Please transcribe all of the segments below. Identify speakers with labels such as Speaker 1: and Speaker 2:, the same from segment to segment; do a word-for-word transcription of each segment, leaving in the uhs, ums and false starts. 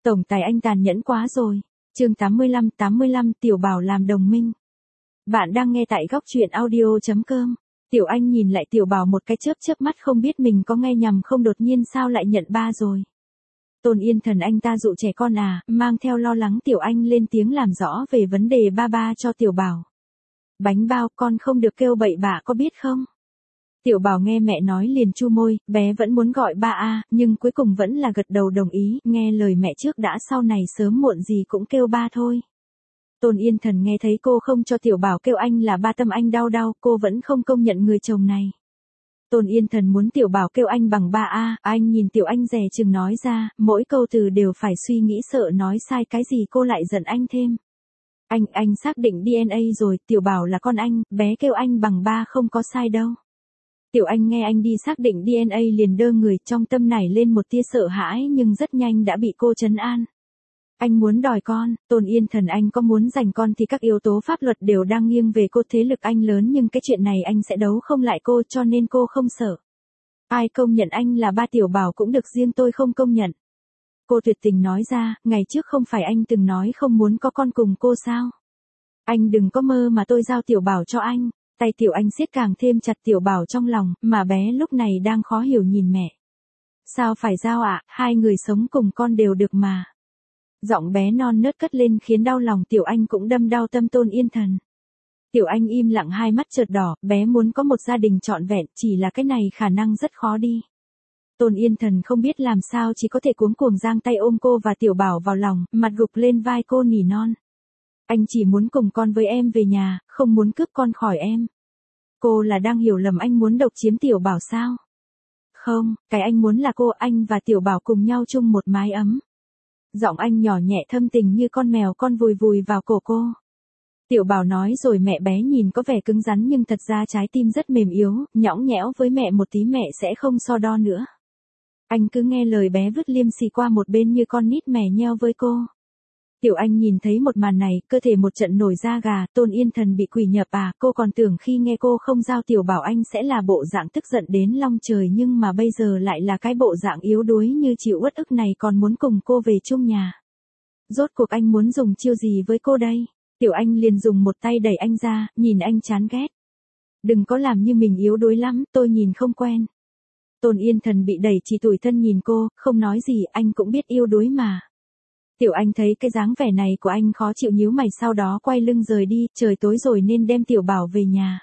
Speaker 1: Tổng tài anh tàn nhẫn quá rồi. Chương tám mươi lăm, tám mươi lăm Tiểu Bảo làm đồng minh. Bạn đang nghe tại góc truyện audio chấm com. Tiểu Anh nhìn lại Tiểu Bảo một cái chớp chớp mắt không biết mình có nghe nhầm không, đột nhiên sao lại nhận ba rồi. Tôn Yên Thần anh ta dụ trẻ con à, mang theo lo lắng Tiểu Anh lên tiếng làm rõ về vấn đề ba ba cho Tiểu Bảo. Bánh bao con không được kêu bậy bạ có biết không? Tiểu Bảo nghe mẹ nói liền chu môi, bé vẫn muốn gọi ba a, nhưng cuối cùng vẫn là gật đầu đồng ý, nghe lời mẹ trước đã, sau này sớm muộn gì cũng kêu ba thôi. Tôn Yên Thần nghe thấy cô không cho Tiểu Bảo kêu anh là ba, tâm anh đau đau, cô vẫn không công nhận người chồng này. Tôn Yên Thần muốn Tiểu Bảo kêu anh bằng ba a, anh nhìn Tiểu Anh dè chừng nói ra, mỗi câu từ đều phải suy nghĩ sợ nói sai cái gì cô lại giận anh thêm. Anh, anh xác định đê en a rồi, Tiểu Bảo là con anh, bé kêu anh bằng ba không có sai đâu. Tiểu Anh nghe anh đi xác định đê en a liền đơ người, trong tâm nảy lên một tia sợ hãi nhưng rất nhanh đã bị cô trấn an. Anh muốn đòi con, Tôn Yên Thần anh có muốn giành con thì các yếu tố pháp luật đều đang nghiêng về cô, thế lực anh lớn nhưng cái chuyện này anh sẽ đấu không lại cô cho nên cô không sợ. Ai công nhận anh là ba Tiểu Bảo cũng được, riêng tôi không công nhận. Cô tuyệt tình nói ra, ngày trước không phải anh từng nói không muốn có con cùng cô sao? Anh đừng có mơ mà tôi giao Tiểu Bảo cho anh. Tay Tiểu Anh siết càng thêm chặt Tiểu Bảo trong lòng, mà bé lúc này đang khó hiểu nhìn mẹ. Sao phải giao ạ, à? Hai người sống cùng con đều được mà. Giọng bé non nớt cất lên khiến đau lòng Tiểu Anh cũng đâm đau tâm Tôn Yên Thần. Tiểu Anh im lặng, hai mắt chợt đỏ, bé muốn có một gia đình trọn vẹn, chỉ là cái này khả năng rất khó đi. Tôn Yên Thần không biết làm sao, chỉ có thể cuống cuồng giang tay ôm cô và Tiểu Bảo vào lòng, mặt gục lên vai cô nỉ non. Anh chỉ muốn cùng con với em về nhà, không muốn cướp con khỏi em. Cô là đang hiểu lầm anh muốn độc chiếm Tiểu Bảo sao? Không, cái anh muốn là cô, anh và Tiểu Bảo cùng nhau chung một mái ấm. Giọng anh nhỏ nhẹ thâm tình như con mèo con vùi vùi vào cổ cô. Tiểu Bảo nói rồi mẹ bé nhìn có vẻ cứng rắn nhưng thật ra trái tim rất mềm yếu, nhõng nhẽo với mẹ một tí mẹ sẽ không so đo nữa. Anh cứ nghe lời bé vứt liêm xì qua một bên như con nít mè nheo với cô. Tiểu Anh nhìn thấy một màn này, cơ thể một trận nổi da gà, Tôn Yên Thần bị quỷ nhập à, cô còn tưởng khi nghe cô không giao Tiểu Bảo anh sẽ là bộ dạng tức giận đến long trời, nhưng mà bây giờ lại là cái bộ dạng yếu đuối như chịu uất ức này, còn muốn cùng cô về chung nhà. Rốt cuộc anh muốn dùng chiêu gì với cô đây? Tiểu Anh liền dùng một tay đẩy anh ra, nhìn anh chán ghét. Đừng có làm như mình yếu đuối lắm, tôi nhìn không quen. Tôn Yên Thần bị đẩy chỉ tủi thân nhìn cô, không nói gì, anh cũng biết yếu đuối mà. Tiểu Anh thấy cái dáng vẻ này của anh khó chịu, nhíu mày, sau đó quay lưng rời đi, trời tối rồi nên đem Tiểu Bảo về nhà.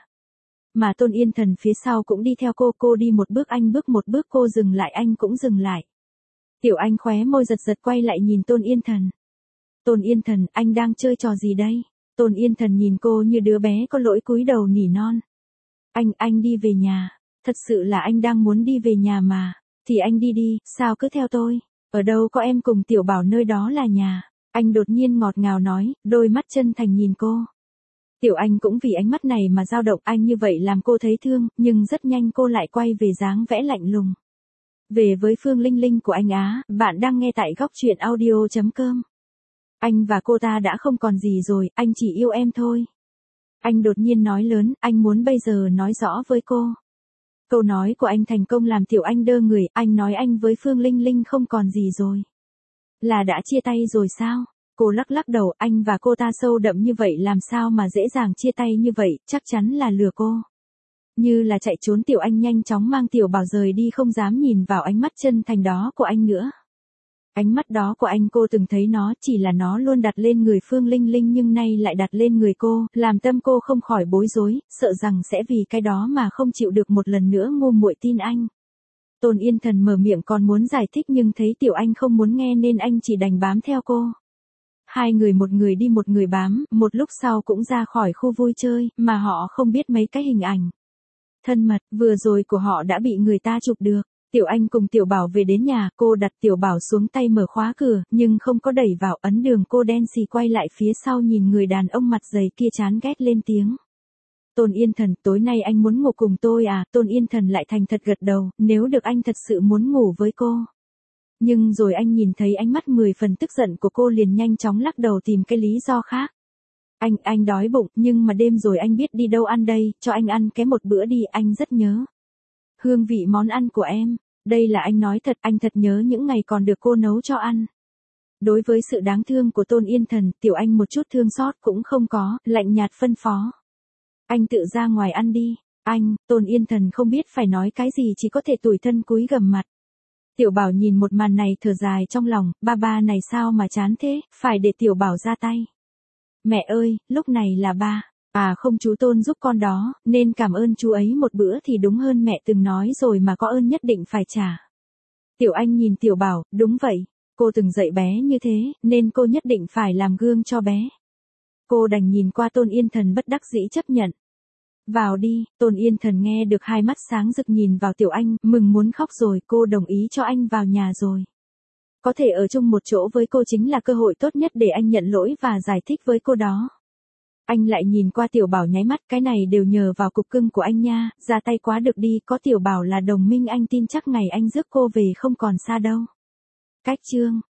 Speaker 1: Mà Tôn Yên Thần phía sau cũng đi theo cô, cô đi một bước anh bước một bước, cô dừng lại anh cũng dừng lại. Tiểu Anh khóe môi giật giật quay lại nhìn Tôn Yên Thần. Tôn Yên Thần, anh đang chơi trò gì đây? Tôn Yên Thần nhìn cô như đứa bé có lỗi cúi đầu nỉ non. Anh, anh đi về nhà. Thật sự là anh đang muốn đi về nhà mà. Thì anh đi đi, sao cứ theo tôi? Ở đâu có em cùng Tiểu Bảo nơi đó là nhà. Anh đột nhiên ngọt ngào nói, đôi mắt chân thành nhìn cô. Tiểu Anh cũng vì ánh mắt này mà dao động, anh như vậy làm cô thấy thương, nhưng rất nhanh cô lại quay về dáng vẽ lạnh lùng. Về với Phương Linh Linh của anh á, bạn đang nghe tại góc truyện audio chấm com. Anh và cô ta đã không còn gì rồi, anh chỉ yêu em thôi. Anh đột nhiên nói lớn, anh muốn bây giờ nói rõ với cô. Câu nói của anh thành công làm Tiểu Anh đơ người, anh nói anh với Phương Linh Linh không còn gì rồi. Là đã chia tay rồi sao? Cô lắc lắc đầu, anh và cô ta sâu đậm như vậy làm sao mà dễ dàng chia tay như vậy, chắc chắn là lừa cô. Như là chạy trốn, Tiểu Anh nhanh chóng mang Tiểu Bảo rời đi, không dám nhìn vào ánh mắt chân thành đó của anh nữa. Ánh mắt đó của anh cô từng thấy nó, chỉ là nó luôn đặt lên người Phương Linh Linh nhưng nay lại đặt lên người cô, làm tâm cô không khỏi bối rối, sợ rằng sẽ vì cái đó mà không chịu được một lần nữa ngu muội tin anh. Tôn Yên Thần mở miệng còn muốn giải thích nhưng thấy Tiểu Anh không muốn nghe nên anh chỉ đành bám theo cô. Hai người một người đi một người bám, một lúc sau cũng ra khỏi khu vui chơi, mà họ không biết mấy cái hình ảnh thân mật vừa rồi của họ đã bị người ta chụp được. Tiểu Anh cùng Tiểu Bảo về đến nhà, cô đặt Tiểu Bảo xuống tay mở khóa cửa, nhưng không có đẩy vào, ấn đường, cô đen xì quay lại phía sau nhìn người đàn ông mặt dày kia chán ghét lên tiếng. Tôn Yên Thần, tối nay anh muốn ngủ cùng tôi à? Tôn Yên Thần lại thành thật gật đầu, nếu được anh thật sự muốn ngủ với cô. Nhưng rồi anh nhìn thấy ánh mắt mười phần tức giận của cô liền nhanh chóng lắc đầu tìm cái lý do khác. Anh, anh đói bụng, nhưng mà đêm rồi anh biết đi đâu ăn đây, cho anh ăn cái một bữa đi, anh rất nhớ hương vị món ăn của em. Đây là anh nói thật, anh thật nhớ những ngày còn được cô nấu cho ăn. Đối với sự đáng thương của Tôn Yên Thần, Tiểu Anh một chút thương xót cũng không có, lạnh nhạt phân phó. Anh tự ra ngoài ăn đi. Anh, Tôn Yên Thần không biết phải nói cái gì, chỉ có thể tủi thân cúi gằm mặt. Tiểu Bảo nhìn một màn này thở dài trong lòng, ba ba này sao mà chán thế, phải để Tiểu Bảo ra tay. Mẹ ơi, lúc này là ba. À không, chú Tôn giúp con đó, nên cảm ơn chú ấy một bữa thì đúng hơn, mẹ từng nói rồi mà, có ơn nhất định phải trả. Tiểu Anh nhìn Tiểu Bảo, đúng vậy, cô từng dạy bé như thế, nên cô nhất định phải làm gương cho bé. Cô đành nhìn qua Tôn Yên Thần bất đắc dĩ chấp nhận. Vào đi. Tôn Yên Thần nghe được hai mắt sáng rực nhìn vào Tiểu Anh, mừng muốn khóc rồi, cô đồng ý cho anh vào nhà rồi. Có thể ở chung một chỗ với cô chính là cơ hội tốt nhất để anh nhận lỗi và giải thích với cô đó. Anh lại nhìn qua Tiểu Bảo nháy mắt, cái này đều nhờ vào cục cưng của anh nha, ra tay quá được đi, có Tiểu Bảo là đồng minh anh tin chắc ngày anh rước cô về không còn xa đâu. Cách chương